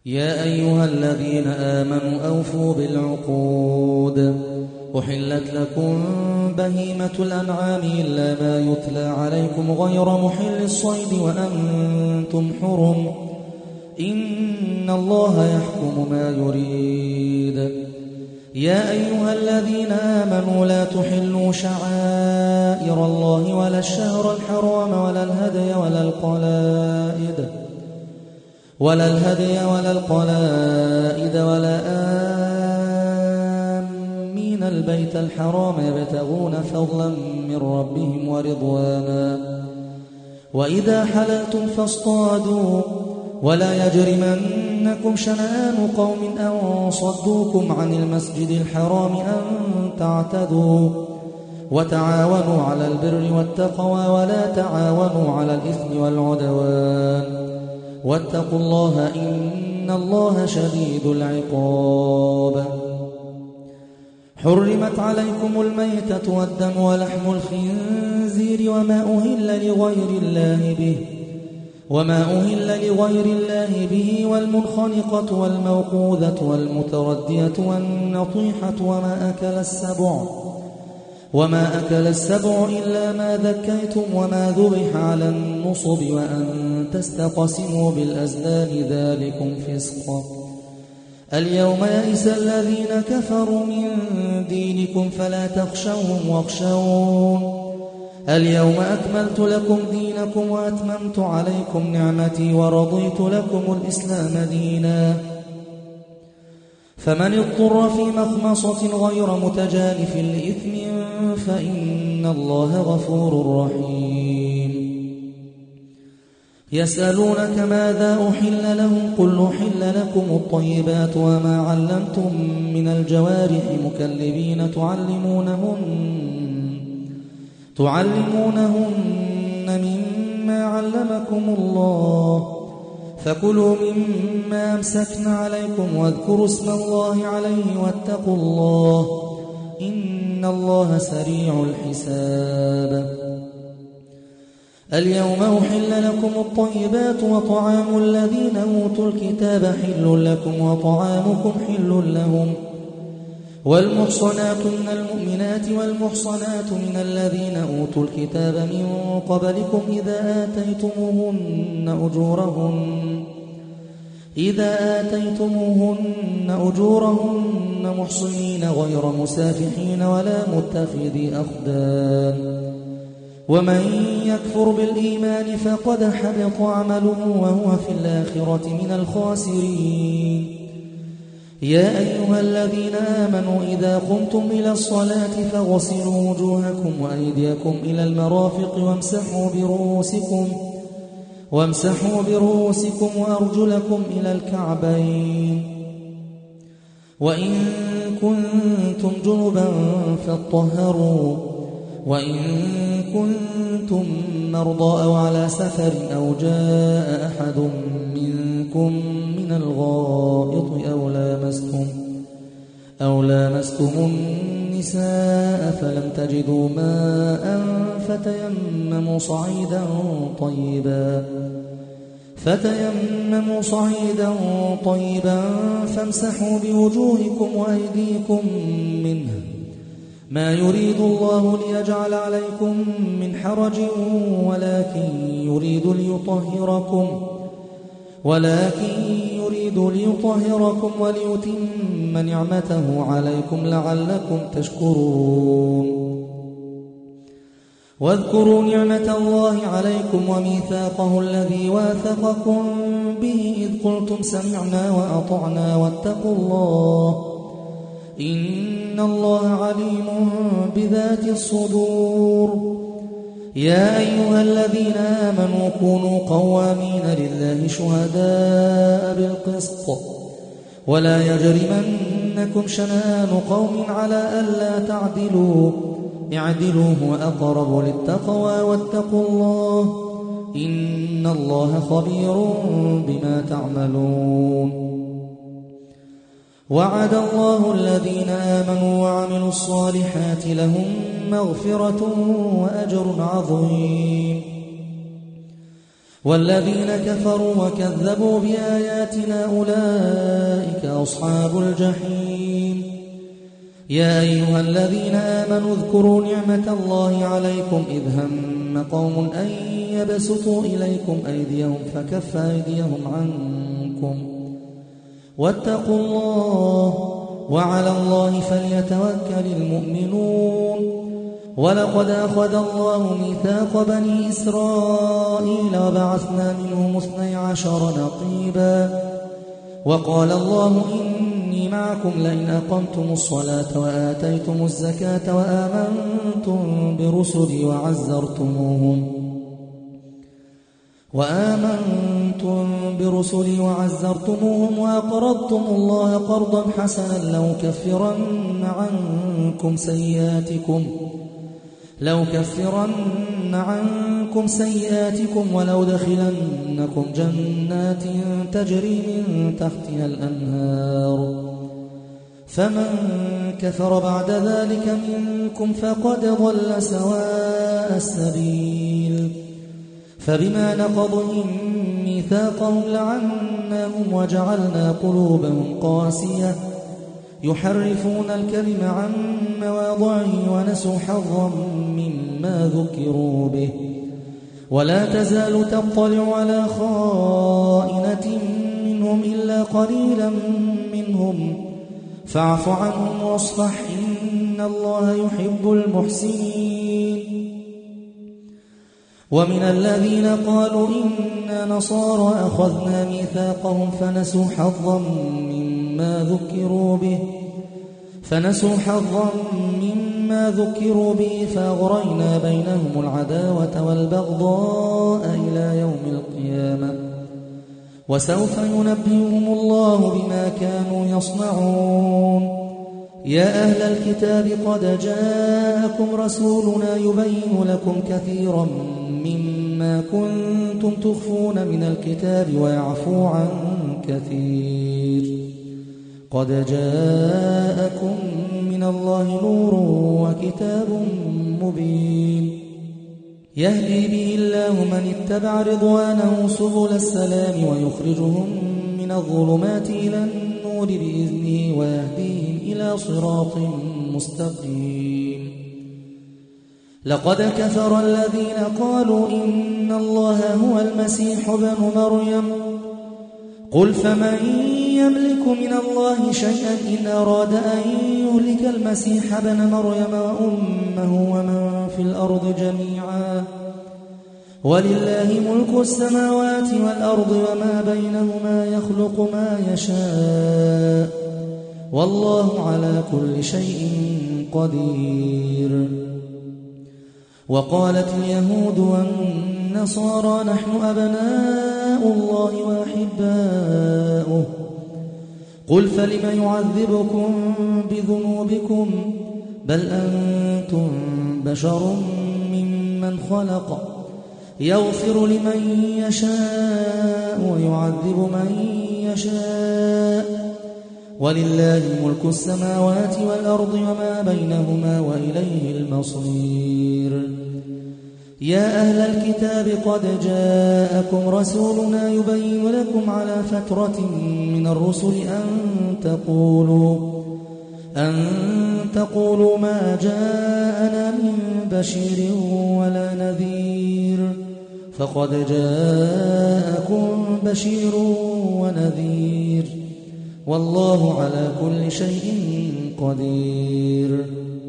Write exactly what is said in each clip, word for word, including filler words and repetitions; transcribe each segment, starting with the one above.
يا أيها الذين آمنوا أوفوا بالعقود أحلت لكم بهيمة الأنعام إلا ما يتلى عليكم غير محل الصيد وأنتم حرم إن الله يحكم ما يريد. يا أيها الذين آمنوا لا تحلوا شعائر الله ولا الشهر الحرام ولا الهدي ولا القلائد ولا الهدي ولا القلائد ولا آمين البيت الحرام يبتغون فضلا من ربهم ورضوانا وإذا حللتم فاصطادوا ولا يجرمنكم شنآن قوم أن صدوكم عن المسجد الحرام أن تعتدوا وتعاونوا على البر والتقوى ولا تعاونوا على الإثم والعدوان واتقوا الله إن الله شديد العقاب. حرمت عليكم الميتة والدم ولحم الخنزير وما أهل لغير الله به وما أهل لغير الله به والمنخنقة والموقوذة والمتردية والنطيحة وما أكل السبع وما أكل السبع إلا ما ذكيتم وما ذبح على النصب وأن تستقسموا بالأزلام ذلكم فسق. اليوم يئس الذين كفروا من دينكم فلا تخشوهم واخشون اليوم أكملت لكم دينكم وأتممت عليكم نعمتي ورضيت لكم الإسلام دينا فمن اضطر في مخمصة غير متجانف لإثم فإن الله غفور رحيم. يسألونك ماذا أحل لهم قل أحل لكم الطيبات وما علمتم من الجوارح مكلبين تعلمونهن تعلمونهن مما علمكم الله فكلوا مما أمسكن عليكم واذكروا اسم الله عليه واتقوا الله إن الله سريع الحساب. اليوم أحل لكم الطيبات وطعام الذين أوتوا الكتاب حل لكم وطعامكم حل لهم والمحصنات من المؤمنات والمحصنات من الذين أوتوا الكتاب من قبلكم إذا آتيتموهن أجورهن إذا آتيتموهن أجورهن محصنين غير مسافحين ولا متخذي أخدان ومن يكفر بالإيمان فقد حبط عمله وهو في الآخرة من الخاسرين. يا أيها الذين آمنوا إذا قمتم إلى الصلاة فاغسلوا وجوهكم وأيديكم إلى المرافق وامسحوا برؤوسكم وامسحوا برؤوسكم وأرجلكم إلى الكعبين وإن كنتم جنبا فاطهروا وإن كنتم مرضى أو على سفر أو جاء أحد منكم من الغائط أو لامستم أو لامستم النساء فلم تجدوا ماء فتيمموا صعيدا طيبا فتيمموا صعيدا طيبا فامسحوا بوجوهكم وأيديكم منه ما يريد الله ليجعل عليكم من حرج ولكن يريد ليطهركم ولكن يريد ليطهركم وليتم نعمته عليكم لعلكم تشكرون. واذكروا نعمة الله عليكم وميثاقه الذي واثقكم به إذ قلتم سمعنا وأطعنا واتقوا الله إن الله عليم بذات الصدور. يا أيها الذين آمنوا كونوا قوامين لله شهداء بالقسط ولا يجرمنكم شنآن قوم على ألا تعدلوا اعدلوا هو أقرب للتقوى واتقوا الله إن الله خبير بما تعملون. وعد الله الذين آمنوا وعملوا الصالحات لهم مغفرة وأجر عظيم. والذين كفروا وكذبوا بآياتنا أولئك أصحاب الجحيم. يا أيها الذين آمنوا اذكروا نعمة الله عليكم إذ هم قوم أن يبسطوا إليكم أيديهم فكف أيديهم عنكم واتقوا الله وعلى الله فليتوكل المؤمنون. ولقد أخذ الله ميثاق بني إسرائيل وبعثنا منهم اثني عشر نقيبا وقال الله إني معكم لئن أقمتم الصلاة وآتيتم الزكاة وآمنتم برسلي وعزرتموهم وآمنتم برسلي وعزرتموهم وأقرضتم الله قرضا حسنا لأكفرن عنكم سيئاتكم لأكفرن عنكم سيئاتكم ولأدخلنكم جنات تجري من تحتها الأنهار فمن كفر بعد ذلك منكم فقد ضل سواء السبيل. فبما نقضهم ميثاقهم لعناهم وجعلنا قلوبهم قاسية يحرفون الكلم عن مواضعه ونسوا حظا مما ذكروا به ولا تزال تطلع على خائنة منهم إلا قليلا منهم فاعف عنهم واصفح إن الله يحب المحسنين. ومن الذين قالوا إنا نصارى أخذنا ميثاقهم فنسوا حظا مما ذكروا به فنسوا حظا مما ذكروا به فأغرينا بينهم العداوة والبغضاء إلى يوم القيامة وسوف ينبئهم الله بما كانوا يصنعون. يا أهل الكتاب قد جاءكم رسولنا يبين لكم كثيرا مما كنتم تخفون من الكتاب ويعفو عن كثير. قد جاءكم من الله نور وكتاب مبين يهدي به الله من اتبع رضوانه سبل السلام ويخرجهم من الظلمات إلى النور بإذنه ويهديهم إلى صراط مستقيم. لقد كفر الذين قالوا إن الله هو المسيح ابن مريم قل فمن يملك من الله شيئا إن أراد أن يهلك المسيح ابن مريم وأمه ومن في الأرض جميعا ولله ملك السماوات والأرض وما بينهما يخلق ما يشاء والله على كل شيء قدير. وقالت اليهود والنصارى نحن أبناء الله وأحباؤه قل فلم يعذبكم بذنوبكم بل أنتم بشر ممن خلق يغفر لمن يشاء ويعذب من يشاء ولله ملك السماوات والأرض وما بينهما وإليه المصير. يا أهل الكتاب قد جاءكم رسولنا يبين لكم على فترة من الرسل أن تقولوا أن تقولوا ما جاءنا من بشير ولا نذير فقد جاءكم بشير ونذير والله على كل شيء قدير.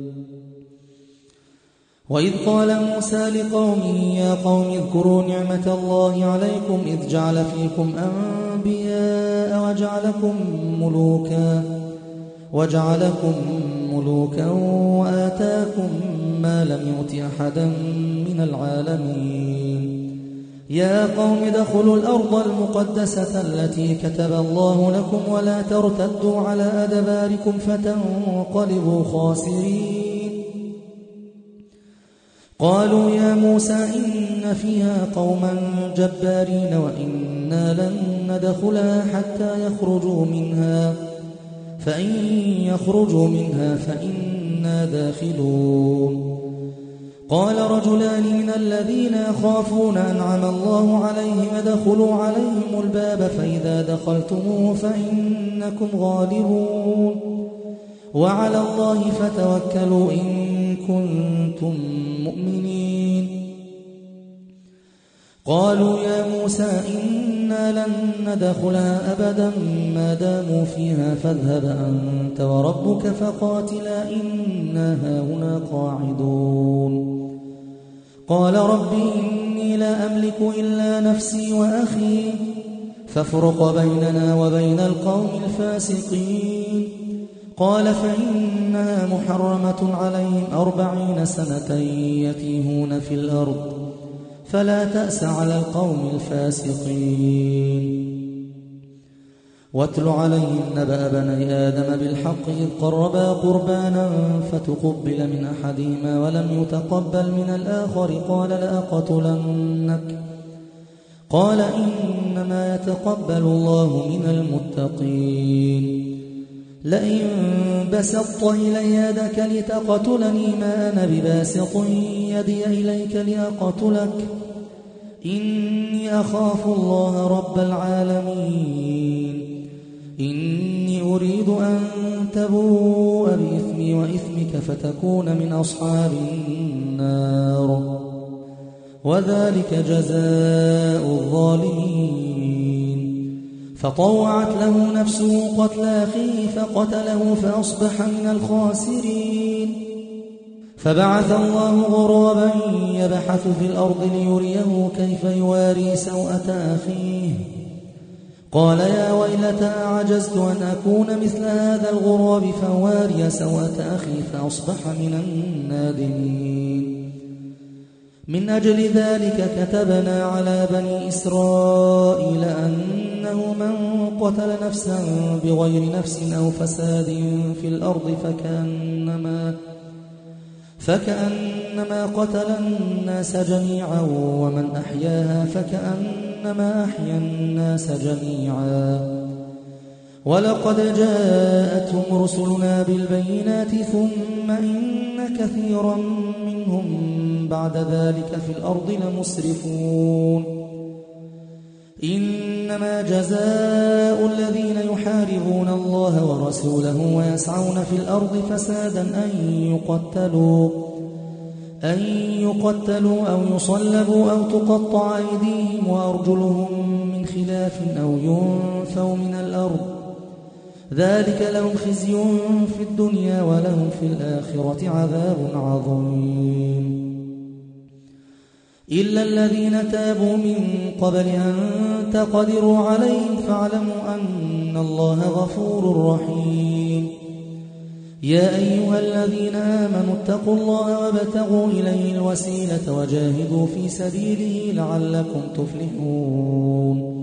وإذ قال موسى لقومه يا قوم اذكروا نعمة الله عليكم إذ جعل فيكم أنبياء وجعلكم ملوكا وجعلكم ملوكا وآتاكم ما لم يؤت أحدا من العالمين. يا قوم ادخلوا الأرض المقدسة التي كتب الله لكم ولا ترتدوا على أدباركم فتنقلبوا خاسرين. قالوا يا موسى إن فيها قوما جبارين وإنا لن ندخلها حتى يخرجوا منها فإن يخرجوا منها فإنا داخلون. قال رجلان من الذين يخافون أنعم الله عليهم ادخلوا عليهم الباب فإذا دخلتموه فإنكم غالبون وعلى الله فتوكلوا إن كنتم مؤمنين قالوا يا موسى إنا لن ندخلها أبدا ما داموا فيها فاذهب أنت وربك فقاتلا إنا هاهنا قاعدون قال رب إني لا أملك إلا نفسي وأخي فافرق بيننا وبين القوم الفاسقين قال فإنها محرمة عليهم أربعين سنة يتيهون في الأرض فلا تأس على القوم الفاسقين واتل عليهم نبأ بني آدم بالحق إذ قربا قربانا فتقبل من أحدهما ولم يتقبل من الآخر قال لأقتلنك قال إنما يتقبل الله من المتقين لئن بسطت إلي يدك لتقتلني ما أنا بباسط يدي إليك لأقتلك إني أخاف الله رب العالمين إني أريد أن تبوء بإثمي وإثمك فتكون من أصحاب النار وذلك جزاء الظالمين فطوعت له نفسه قتل أخيه فقتله فأصبح من الخاسرين فبعث الله غرابا يبحث في الأرض ليريه كيف يواري سوءة أخيه قال يا ويلتى أعجزت أن أكون مثل هذا الغراب فواري سوءة أخي فأصبح من النادمين من أجل ذلك كتبنا على بني إسرائيل أنه من قتل نفسا بغير نفس أو فساد في الأرض فكأنما فكأنما قتل الناس جميعا ومن أحياها فكأنما أحيا الناس جميعا ولقد جاءتهم رسلنا بالبينات ثم إن كثيرا منهم بعد ذلك في الأرض لمسرفون إنما جزاء الذين يحاربون الله ورسوله ويسعون في الأرض فسادا أن يقتلوا أن يقتلوا أو يصلبوا أو تقطع أيديهم وأرجلهم من خلاف أو ينفوا من الأرض ذلك لهم خزي في الدنيا ولهم في الآخرة عذاب عظيم إلا الذين تابوا من قبل أن تقدروا عليهم فاعلموا أن الله غفور رحيم يا أيها الذين آمنوا اتقوا الله وابتغوا إليه الوسيلة وجاهدوا في سبيله لعلكم تفلحون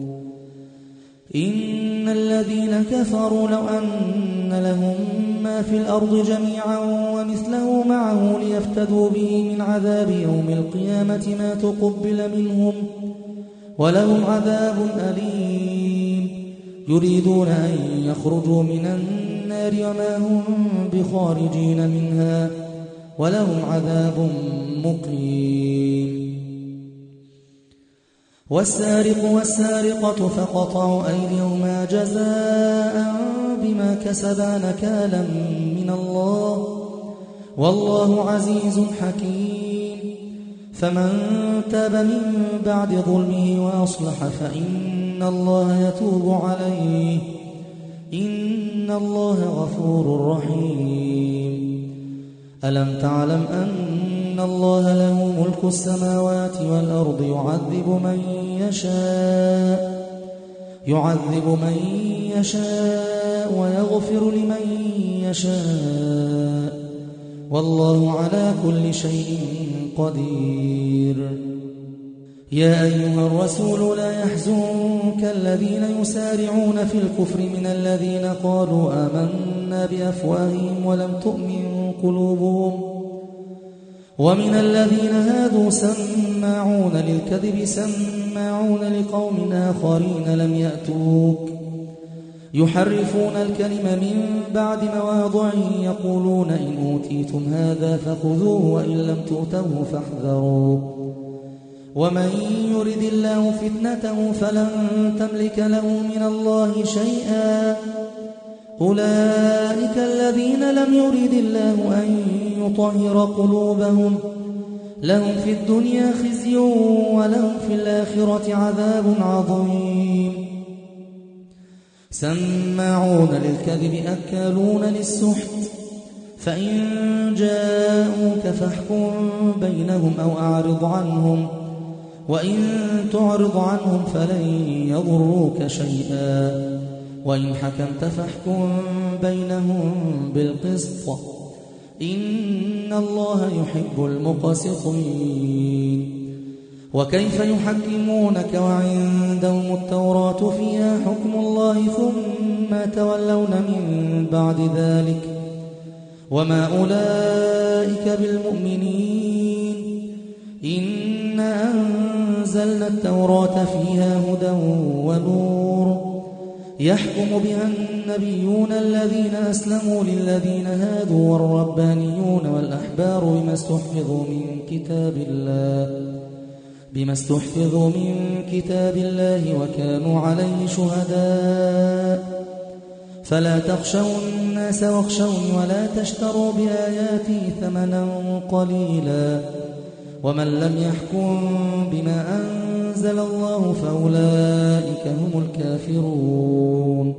إن الذين كفروا لو أن لهم ما في الأرض جميعا ومثله معه ليفتدوا به من عذاب يوم القيامة ما تقبل منهم ولهم عذاب أليم يريدون أن يخرجوا من النار وما هم بخارجين منها ولهم عذاب مقيم والسارق والسارقة فقطعوا أيديهما جزاء بما كسبا نكالا من الله والله عزيز حكيم فمن تاب من بعد ظلمه وأصلح فإن الله يتوب عليه إن الله غفور رحيم ألم تعلم أن الله له ملك السماوات والأرض يعذب من يشاء يعذب من يشاء ويغفر لمن يشاء والله على كل شيء قدير يا أيها الرسول لا يحزنك الذين يسارعون في الكفر من الذين قالوا آمنا بأفواههم ولم تؤمن قلوبهم ومن الذين هادوا سماعون للكذب سماعون لقوم آخرين لم يأتوك يحرفون الكلم من بعد مواضعه يقولون إن أوتيتم هذا فخذوه وإن لم تؤتوه فاحذروا ومن يرد الله فتنته فلن تملك له من الله شيئا أولئك الذين لم يرد الله أن يطهر قلوبهم لهم في الدنيا خزي ولهم في الآخرة عذاب عظيم سماعون للكذب أكالون للسحت فإن جاءوك فاحكم بينهم أو أعرض عنهم وإن تعرض عنهم فلن يضروك شيئا وإن حكمت فاحكم بينهم بالقسط إن الله يحب المقسطين وكيف يحكمونك وعندهم التوراة فيها حكم الله ثم تولون من بعد ذلك وما أولئك بالمؤمنين إنا أنزلنا التوراة فيها هدى ونور يحكم بها النبيون الذين أسلموا للذين هادوا والربانيون والأحبار بما استحفظوا من كتاب الله بما استحفظوا من كتاب الله وكانوا عليه شهداء فلا تخشوا الناس واخشوني ولا تشتروا بآياتي ثمنا قليلا ومن لم يحكم بما أنزل الله فأولئك هم الكافرون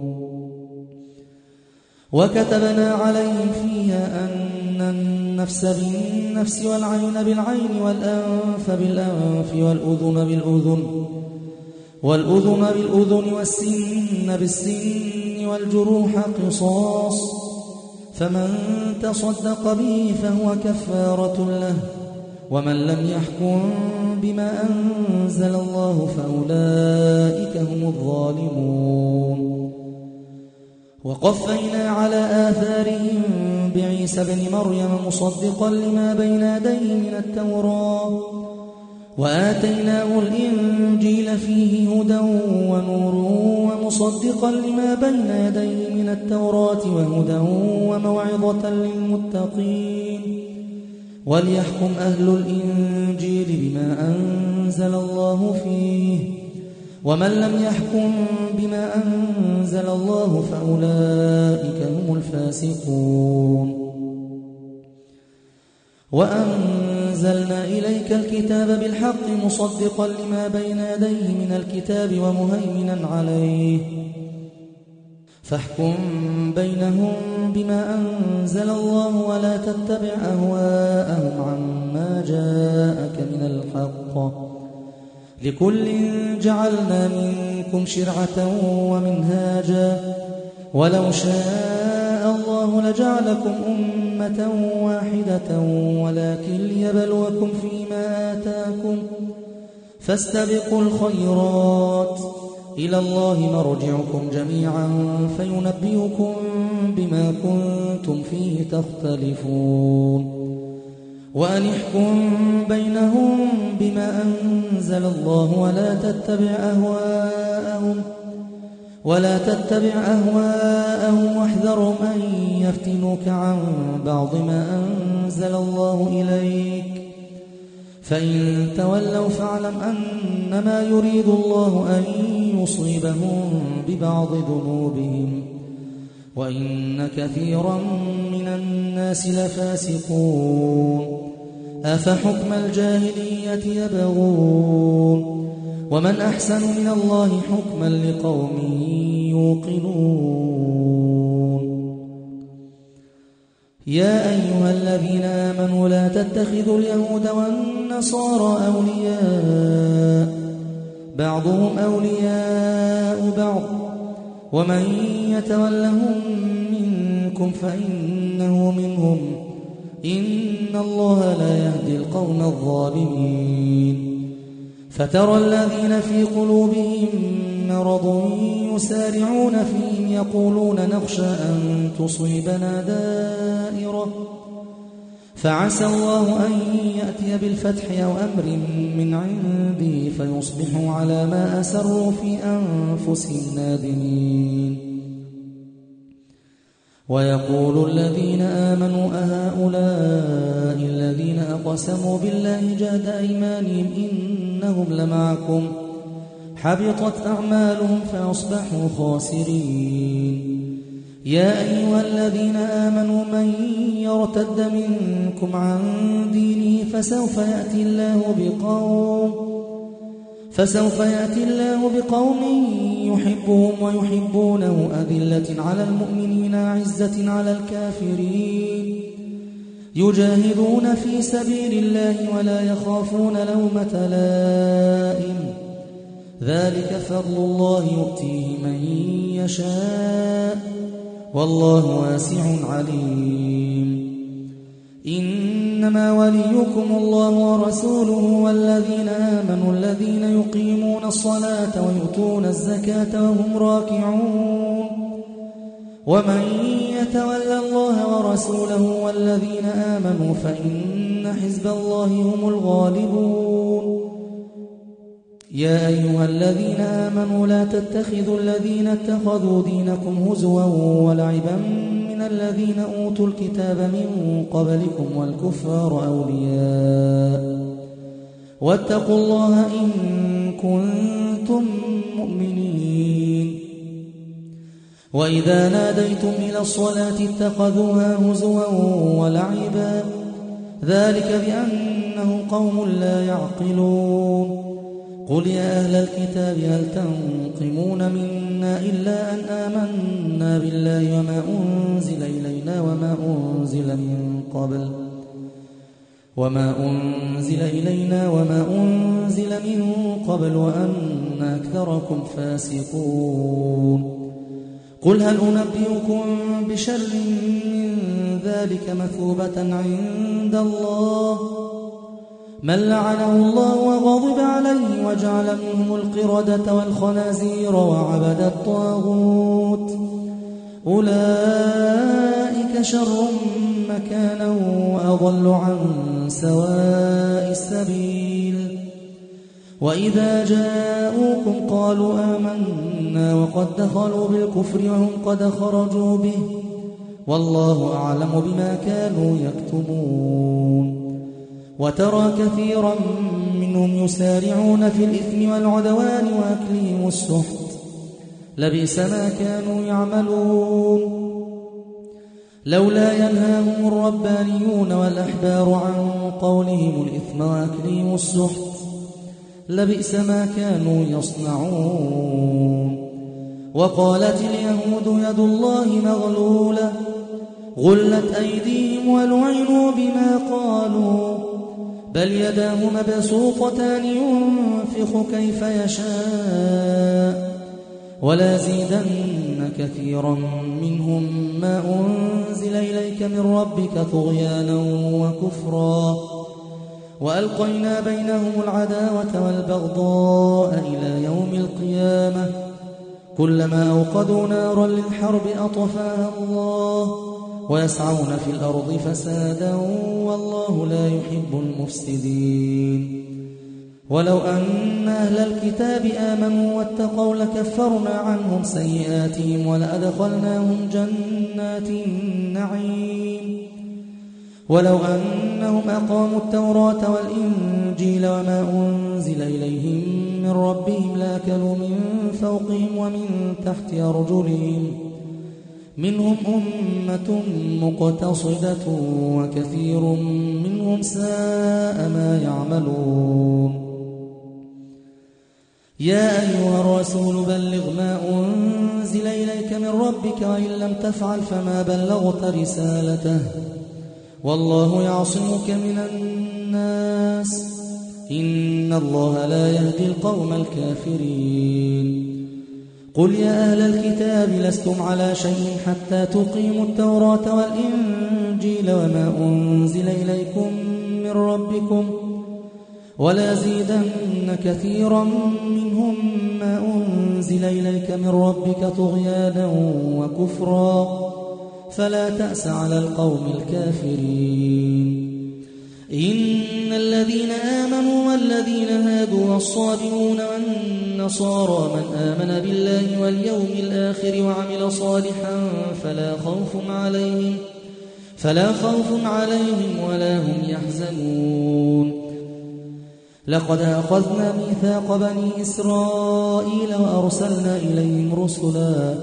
وكتبنا عليهم فيها أن النفس بالنفس والعين بالعين والأنف بالأنف والأذن بالأذن والأذن بالأذن والسن بالسن والجروح قصاص فمن تصدق به فهو كفارة له ومن لم يحكم بما أنزل الله فأولئك هم الظالمون وقفينا على آثارهم بعيسى بن مريم مصدقا لما بين يديه من التوراة وآتيناه الإنجيل فيه هدى ونور ومصدقا لما بين يديه من التوراة وهدى وموعظة للمتقين وليحكم أهل الإنجيل بما أنزل الله فيه ومن لم يحكم بما أنزل الله فأولئك هم الفاسقون وأنزلنا إليك الكتاب بالحق مصدقا لما بين يديه من الكتاب ومهيمنا عليه فاحكم بينهم بما أنزل الله ولا تتبع أهواءهم عما جاءك من الحق لكل جعلنا منكم شرعة ومنهاجا ولو شاء الله لجعلكم أمة واحدة ولكن ليبلوكم فيما آتاكم فاستبقوا الخيرات إلى الله مرجعكم جميعا فينبئكم بما كنتم فيه تختلفون وأن احكم بينهم بما أنزل الله ولا تتبع أهواءهم ولا تتبع أهواءهم واحذرهم أن يفتنوك عن بعض ما أنزل الله إليك فإن تولوا فاعلم أنما يريد الله أن يصيبهم ببعض ذنوبهم وإن كثيرا من الناس لفاسقون أفحكم الجاهلية يبغون ومن أحسن من الله حكما لقوم يوقنون يا أيها الذين آمنوا لا تتخذوا اليهود والنصارى أولياء بعضهم أولياء بعض ومن يتولهم منكم فإنه منهم إن الله لا يهدي القوم الظالمين فترى الذين في قلوبهم مرض يسارعون فيهم يقولون نخشى أن تصيبنا دائرة فعسى الله أن يأتي بالفتح أو أمر من عنده فيصبحوا على ما أسروا في أنفسهم نادمين ويقول الذين آمنوا أهؤلاء الذين أقسموا بالله جهد أيمانهم إنهم لمعكم حبطت أعمالهم فأصبحوا خاسرين. يا أيها الذين آمنوا من يرتد منكم عن دينه فسوف يأتي الله بقوم فسوف يأتي الله بقوم يحبهم ويحبونه أذلة على المؤمنين عزة على الكافرين يجاهدون في سبيل الله ولا يخافون لومة لائم ذلك فضل الله يؤتيه من يشاء والله واسع عليم. إنما وليكم الله ورسوله والذين آمنوا الذين يقيمون الصلاة ويؤتون الزكاة وهم راكعون ومن يتولى الله ورسوله والذين آمنوا فإن حزب الله هم الغالبون. يا أيها الذين آمنوا لا تتخذوا الذين اتخذوا دينكم هزوا ولعبا من الذين أوتوا الكتاب من قبلكم والكفار أولياء واتقوا الله إن كنتم مؤمنين. وإذا ناديتم إلى الصلاة اتخذوها هزوا ولعبا ذلك بأنهم قوم لا يعقلون. قل يا أهل الكتاب هل تنقمون منا إلا أن آمنا بالله وما أنزل إلينا وما أنزل من قبل وما أنزل إلينا وما أنزل من قبل وأن أكثركم فاسقون. قل هل أنبئكم بشر من ذلك مثوبة عند الله من لعنه الله وغضب عليه وجعل منهم القردة والخنازير وعبد الطاغوت أولئك شر مكانا وأضل عن سواء السبيل. وإذا جاءوكم قالوا آمنا وقد دخلوا بالكفر وهم قد خرجوا به والله أعلم بما كانوا يكتمون. وترى كثيرا منهم يسارعون في الإثم والعدوان وأكلهم السحت لبئس ما كانوا يعملون. لولا ينهاهم الربانيون والأحبار عن قولهم الإثم وأكلهم السحت لبئس ما كانوا يصنعون. وقالت اليهود يد الله مغلولة غلت أيديهم ولعنوا بما قالوا بل يداه مبسوطتان ينفق كيف يشاء ولازيدن كثيرا منهم ما أنزل إليك من ربك طغيانا وكفرا وألقينا بينهم العداوة والبغضاء إلى يوم القيامة كلما أوقدوا نارا للحرب أطفاها الله ويسعون في الأرض فسادا والله لا يحب المفسدين. ولو أن أهل الكتاب آمنوا واتقوا لكفرنا عنهم سيئاتهم ولأدخلناهم جنات النعيم. ولو أنهم أقاموا التوراة والإنجيل وما أنزل إليهم من ربهم لأكلوا من فوقهم ومن تحت أرجلهم منهم أمة مقتصدة وكثير منهم ساء ما يعملون. يا أيها الرسول بلغ ما أنزل إليك من ربك وإن لم تفعل فما بلغت رسالته والله يعصمك من الناس إن الله لا يهدي القوم الكافرين. قل يا أهل الكتاب لستم على شيء حتى تقيموا التوراة والإنجيل وما أنزل إليكم من ربكم ولازيدن كثيرا منهم ما أنزل إليك من ربك طغيانا وكفرا فلا تأس على القوم الكافرين. إن الذين آمنوا والذين هادوا والصابئون النصارى من آمن بالله واليوم الآخر وعمل صالحا فلا خوف عليهم فلا خوف عليهم ولا هم يحزنون لقد أخذنا ميثاق بني إسرائيل وأرسلنا إليهم رسلا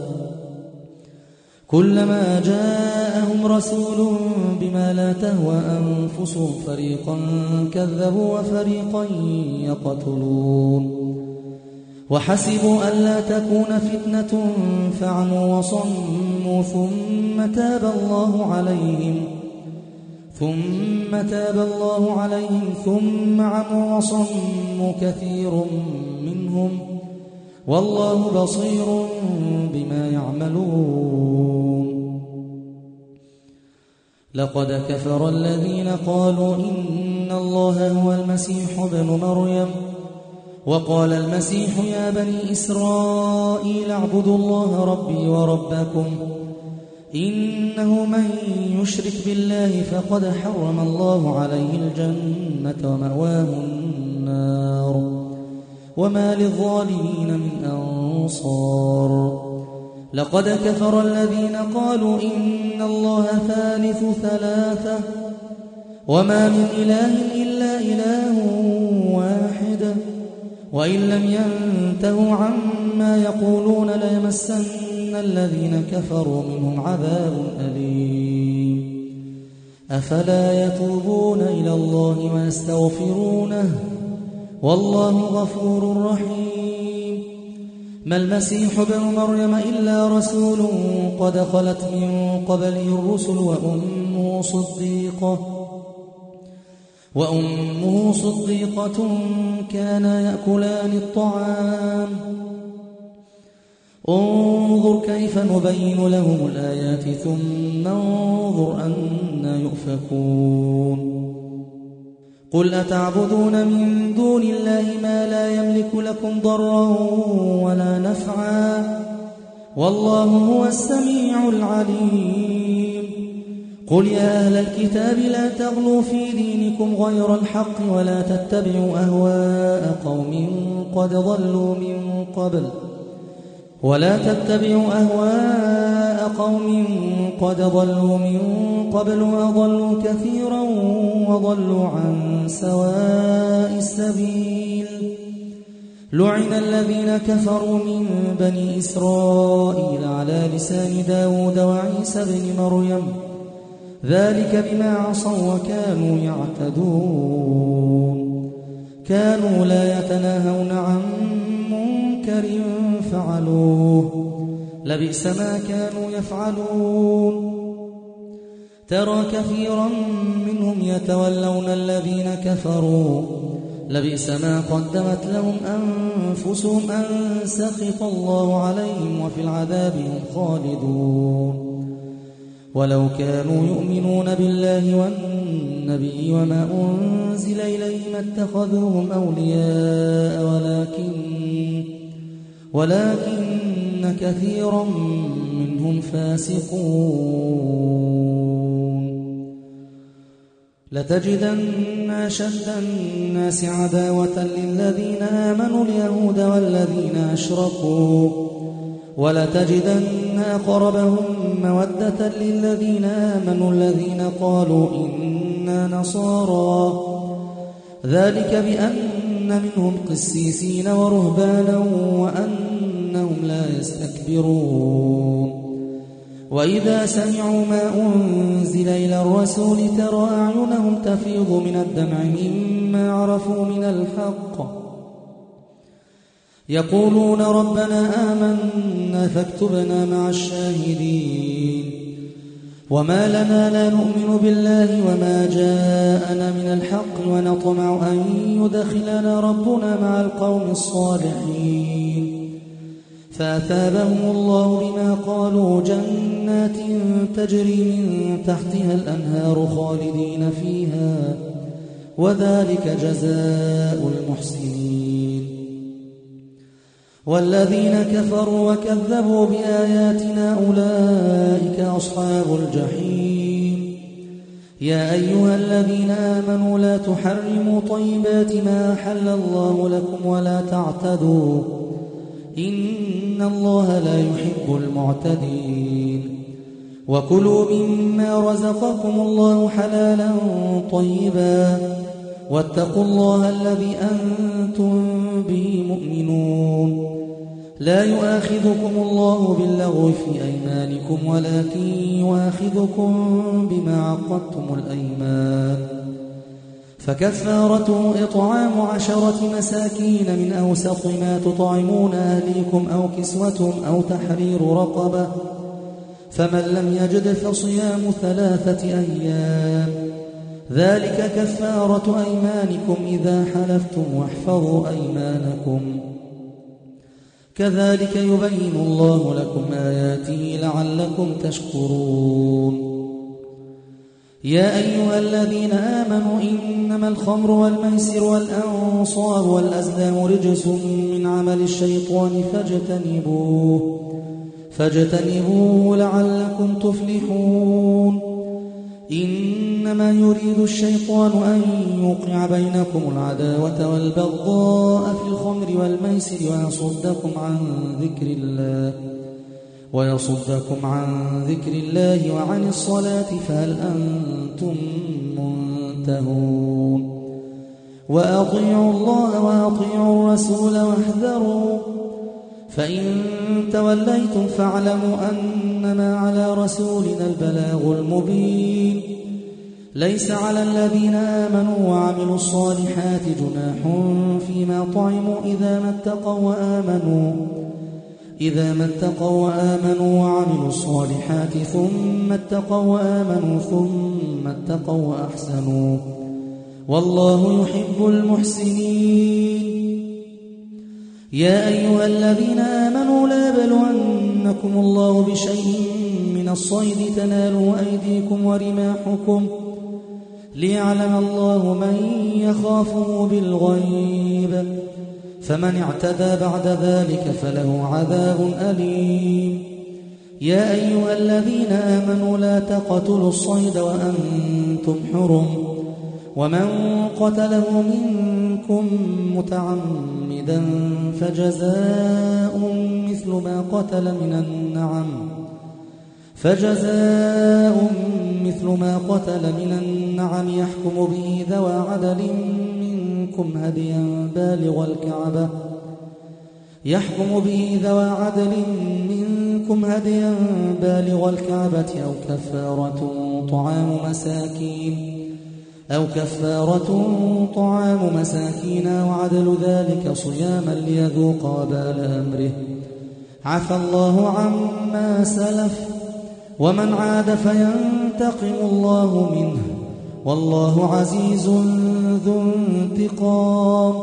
كلما جاءهم رسول بما لا تهوى أنفسهم فريقا كذبوا وفريقا يقتلون وحسبوا ألا تكون فتنة فعموا وصموا ثم تاب الله عليهم ثم تاب الله عليهم ثم عموا وصموا كثير منهم والله بصير بما يعملون لقد كفر الذين قالوا إن الله هو المسيح ابن مريم وقال المسيح يا بني إسرائيل اعبدوا الله ربي وربكم إنه من يشرك بالله فقد حرم الله عليه الجنة ومأواه النار وما للظالمين من أنصار لقد كفر الذين قالوا إن الله ثالث ثلاثة وما من إله إلا إله واحد وإن لم ينتهوا عما يقولون ليمسن الذين كفروا منهم عذاب أليم أفلا يتوبون إلى الله ويستغفرونه والله غفور رحيم ما المسيح ابن مريم إلا رسول قد خلت من قبله الرسل وأمه صديقة وأمه صديقة كانا يأكلان الطعام انظر كيف نبين لهم الآيات ثم انظر أنا يؤفكون قل أتعبدون من دون الله ما لا يملك لكم ضرا ولا نفعا والله هو السميع العليم قل يا أهل الكتاب لا تغلوا في دينكم غير الحق ولا تتبعوا أهواء قوم قد ضلوا من قبل ولا تتبعوا أهواء قوم قد ضلوا من قبل وأضلوا كثيرا وضلوا عن سواء السبيل لعن الذين كفروا من بني إسرائيل على لسان داود وعيسى بن مريم ذلك بما عصوا وكانوا يعتدون كانوا لا يتناهون عن منكر فعلوه لبئس ما كانوا يفعلون ترى كثيرا منهم يتولون الذين كفروا لبئس ما قدمت لهم أنفسهم أن سخط الله عليهم وفي العذاب هم خالدون ولو كانوا يؤمنون بالله والنبي وما أنزل إليهم اتخذوهم أولياء ولكن ولكن كثيرا منهم فاسقون لتجدن أشد الناس عداوة للذين آمنوا اليهود والذين أشركوا ولتجدن أقربهم مودة للذين آمنوا الذين قالوا إنا نصارى ذلك بأن منهم قسيسين ورهبانا وأنهم لا يستكبرون وإذا سمعوا ما أنزل إلى الرسول ترى أعينهم تفيض من الدمع مما عرفوا من الحق يقولون ربنا آمنا فاكتبنا مع الشاهدين وما لنا لا نؤمن بالله وما جاءنا من الحق ونطمع أن يدخلنا ربنا مع القوم الصالحين فأثابهم الله بما قالوا جنات تجري من تحتها الأنهار خالدين فيها وذلك جزاء المحسنين والذين كفروا وكذبوا بآياتنا أولئك أصحاب الجحيم يا أيها الذين آمنوا لا تحرموا طيبات ما أحل الله لكم ولا تعتدوا إن الله لا يحب المعتدين وكلوا مما رزقكم الله حلالا طيبا واتقوا الله الذي أنتم به مؤمنون لا يؤاخذكم الله باللغو في أيمانكم ولكن يؤاخذكم بما عقدتم الأيمان فكفارته إطعام عشرة مساكين من أوسط ما تطعمون أهليكم أو كسوتهم أو تحرير رقبة فمن لم يجد فصيام ثلاثة أيام ذلك كفارة أيمانكم إذا حلفتم واحفظوا أيمانكم كذلك يبين الله لكم آياته لعلكم تشكرون يا أيها الذين آمنوا إنما الخمر والميسر والأنصاب والأزلام رجس من عمل الشيطان فاجتنبوه فاجتنبوه لعلكم تفلحون إنما يريد الشيطان أن يوقع بينكم العداوة والبغضاء في الخمر والميسر ويصدكم عن ذكر الله ويصدكم عن ذكر الله وعن الصلاة فهل أنتم منتهون وأطيعوا الله وأطيعوا الرسول واحذروا فإن توليتم فاعلموا أنما على رسولنا البلاغ المبين ليس على الذين آمنوا وعملوا الصالحات جناح فيما طعموا إذا ما اتقوا وآمنوا إذا ما اتقوا وآمنوا وعملوا الصالحات ثم اتقوا وآمنوا ثم اتقوا وأحسنوا والله يحب المحسنين يا أيها الذين آمنوا لا يبلونكم الله بشيء من الصيد تنالوا أيديكم ورماحكم ليعلم الله من يخافه بالغيب فمن اعتدى بعد ذلك فله عذاب أليم يا أيها الذين آمنوا لا تقتلوا الصيد وأنتم حرم ومن قتله منكم متعمدا فجزاء مثل ما قتل من النعم فجزاء مثل ما قتل من النعم يحكم به ذوى عدل منكم هديا بالغ الكعبة يحكم به ذوى عدل منكم هديا بالغ الكعبة أو كفارة طعام مساكين أو كفارة طعام مساكين وعدل ذلك صياما ليذوق وبال أمره عفى الله عما سلف ومن عاد فينتقم الله منه والله عزيز ذو انتقام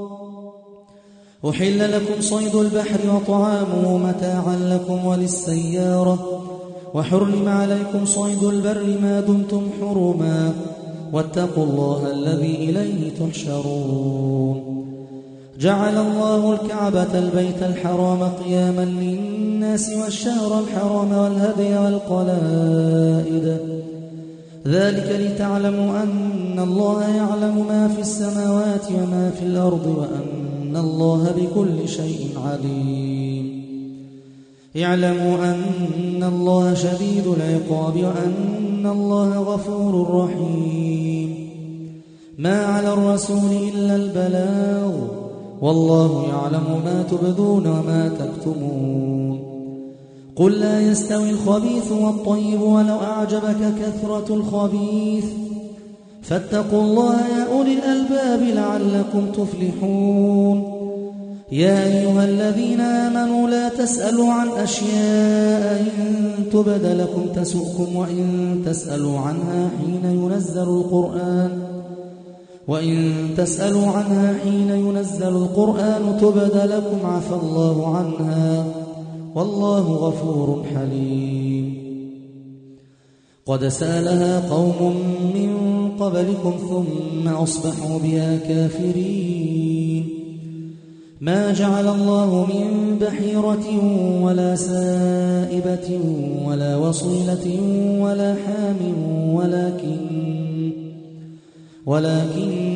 أحل لكم صيد البحر وطعامه متاعا لكم وللسيارة وحرم عليكم صيد البر ما دمتم حرما واتقوا الله الذي إليه تحشرون جعل الله الكعبة البيت الحرام قياما للناس والشهر الحرام والهدي والقلائد ذلك لتعلموا أن الله يعلم ما في السماوات وما في الأرض وأن الله بكل شيء عليم اعلموا أن الله شديد العقاب وأن الله غفور رحيم ما على الرسول إلا البلاغ والله يعلم ما تبدون وما تكتمون قل لا يستوي الخبيث والطيب ولو أعجبك كثرة الخبيث فاتقوا الله يا أولي الألباب لعلكم تفلحون يا أيها الذين آمنوا لا تسألوا عن أشياء إن تبد لكم تسؤكم وإن تسألوا عنها حين ينزل القرآن وإن تسألوا عنها حين ينزل القرآن تبد لكم عفى الله عنها والله غفور حليم قد سألها قوم من قبلكم ثم أصبحوا بها كافرين ما جعل الله من بحيرة ولا سائبة ولا وصيلة ولا حام ولكن ولكن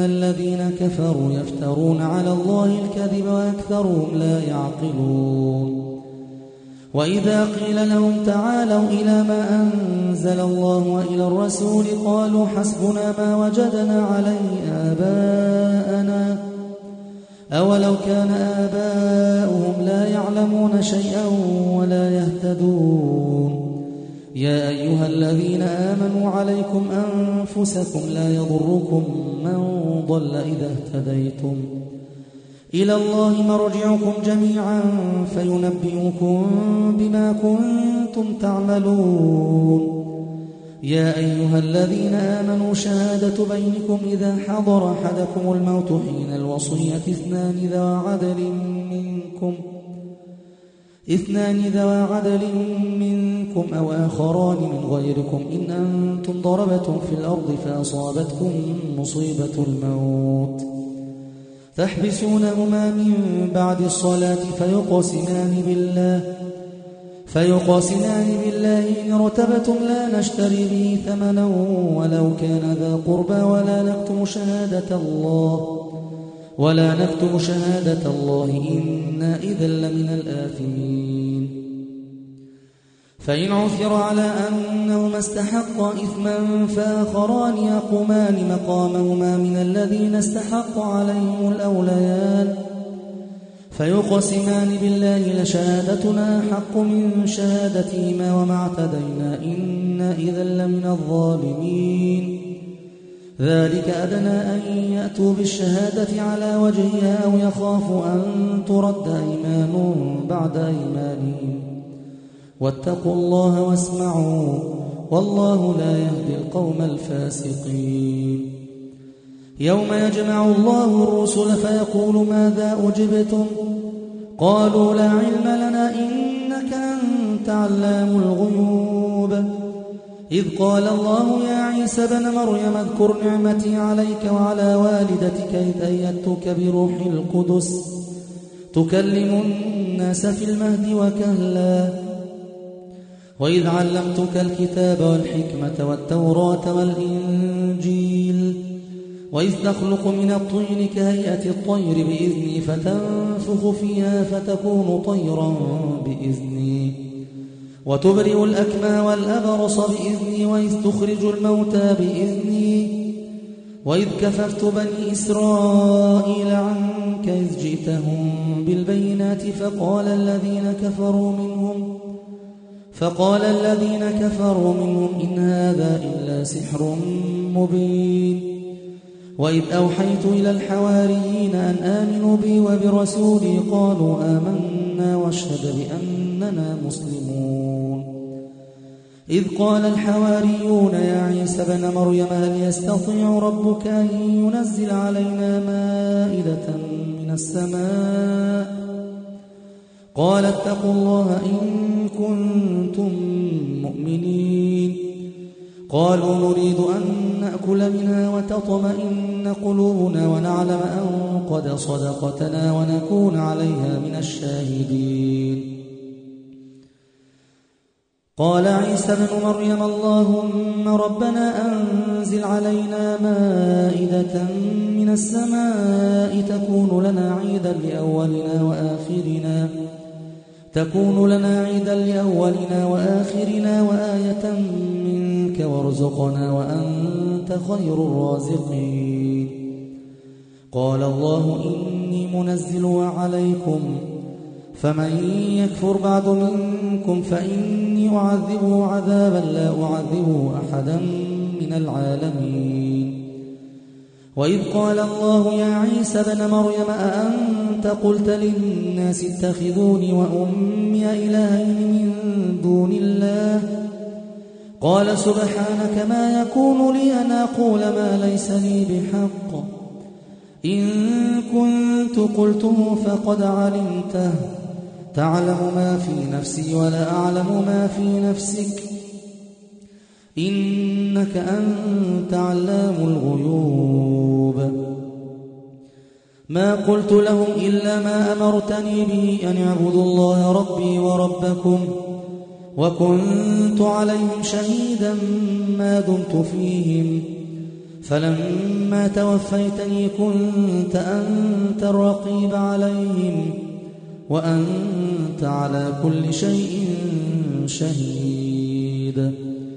الذين كفروا يفترون على الله الكذب وأكثرهم لا يعقلون وإذا قيل لهم تعالوا إلى ما أنزل الله وإلى الرسول قالوا حسبنا ما وجدنا عليه آباءنا أولو كان آباؤهم لا يعلمون شيئا ولا يهتدون يا أيها الذين آمنوا عليكم أنفسكم لا يضركم من ضل إذا اهتديتم إلى الله مرجعكم جميعا فينبئكم بما كنتم تعملون يا أيها الذين آمنوا شهادة بينكم إذا حضر أحدكم الموت حين الوصية اثنان ذوى عدل منكم اثنان ذوى عدل منكم أو آخران من غيركم إن أنتم ضربتم في الأرض فأصابتكم مصيبة الموت تحبسونهما من بعد الصلاة فيقسمان بالله فيقسمان بالله إن ارتبتم لا نشتري به ثمنا ولو كان ذا قربى ولا نكتم شهادة الله ولا نكتم شهادة الله إنا إذا لمن الآثمين فإن عثر على أنهما استحقا إثما فآخران يقومان مقامهما من الذين استحق عليهم الأوليان فيقسمان بالله لشهادتنا حق من شهادتهما وما اعتدينا إنا إذا لمن الظالمين ذلك أدنى أن يأتوا بالشهادة على وجهها أو يخافوا أن ترد أيمان بعد أيمانهم واتقوا الله واسمعوا والله لا يهدي القوم الفاسقين يوم يجمع الله الرسل فيقول ماذا أجبتم قالوا لا علم لنا إنك أنت علام الغيوب إذ قال الله يا عيسى بن مريم اذكر نعمتي عليك وعلى والدتك إذ أيدتك بروح القدس تكلم الناس في المهد وكهلا وإذ علمتك الكتاب والحكمة والتوراة والإنجيل وإذ تخلق من الطين كهيئة الطير بإذني فتنفخ فيها فتكون طيرا بإذني وتبرئ الأكمى والأبرص بإذني وإذ تخرج الموتى بإذني وإذ كففت بني إسرائيل عنك إذ جئتهم بالبينات فقال الذين كفروا منهم فقال الذين كفروا منهم إن هذا إلا سحر مبين وإذ أوحيت إلى الحواريين أن آمنوا بي وبرسولي قالوا آمنا واشهد بأننا مسلمون إذ قال الحواريون يا عيسى بن مريم هل يستطيع ربك أن ينزل علينا مائدة من السماء قال اتقوا الله إن كنتم مؤمنين قالوا نريد أن نأكل منها وتطمئن قلوبنا ونعلم أن قد صدقتنا ونكون عليها من الشاهدين قال عيسى بن مريم اللهم ربنا أنزل علينا مائدة من السماء تكون لنا عيدا لأولنا وآخرنا تكون لنا عيدا لأولنا وآخرنا وآية منك وارزقنا وأنت خير الرازقين قال الله إني منزلها عليكم فمن يكفر بعد منكم فإني أعذبه عذابا لا أعذبه أحدا من العالمين وإذ قال الله يا عيسى بن مريم أأنت قلت للناس اتخذوني وأمي إلهين من دون الله قال سبحانك ما يكون لي أن أقول ما ليس لي بحق إن كنت قلته فقد علمته تعلم ما في نفسي ولا أعلم ما في نفسك إنك أنت علام الغيوب ما قلت لهم إلا ما أمرتني به أن اعبدوا الله ربي وربكم وكنت عليهم شهيدا ما دمت فيهم فلما توفيتني كنت أنت الرقيب عليهم وأنت على كل شيء شهيد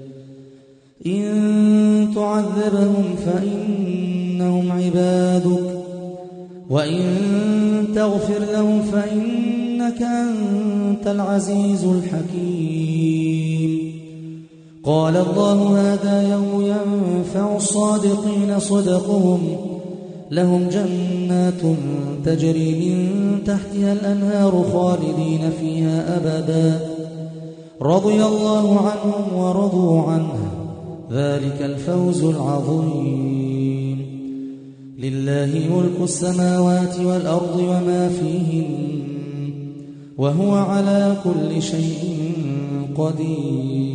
إن تعذبهم فإنهم عبادك وإن تغفر لهم فإنك أنت العزيز الحكيم قال الله هذا يوم ينفع الصادقين صدقهم لهم جنات تجري من تحتها الأنهار خالدين فيها أبدا رضي الله عنهم ورضوا عنه ذلك الفوز العظيم لله ملك السماوات والأرض وما فيهن وهو على كل شيء قدير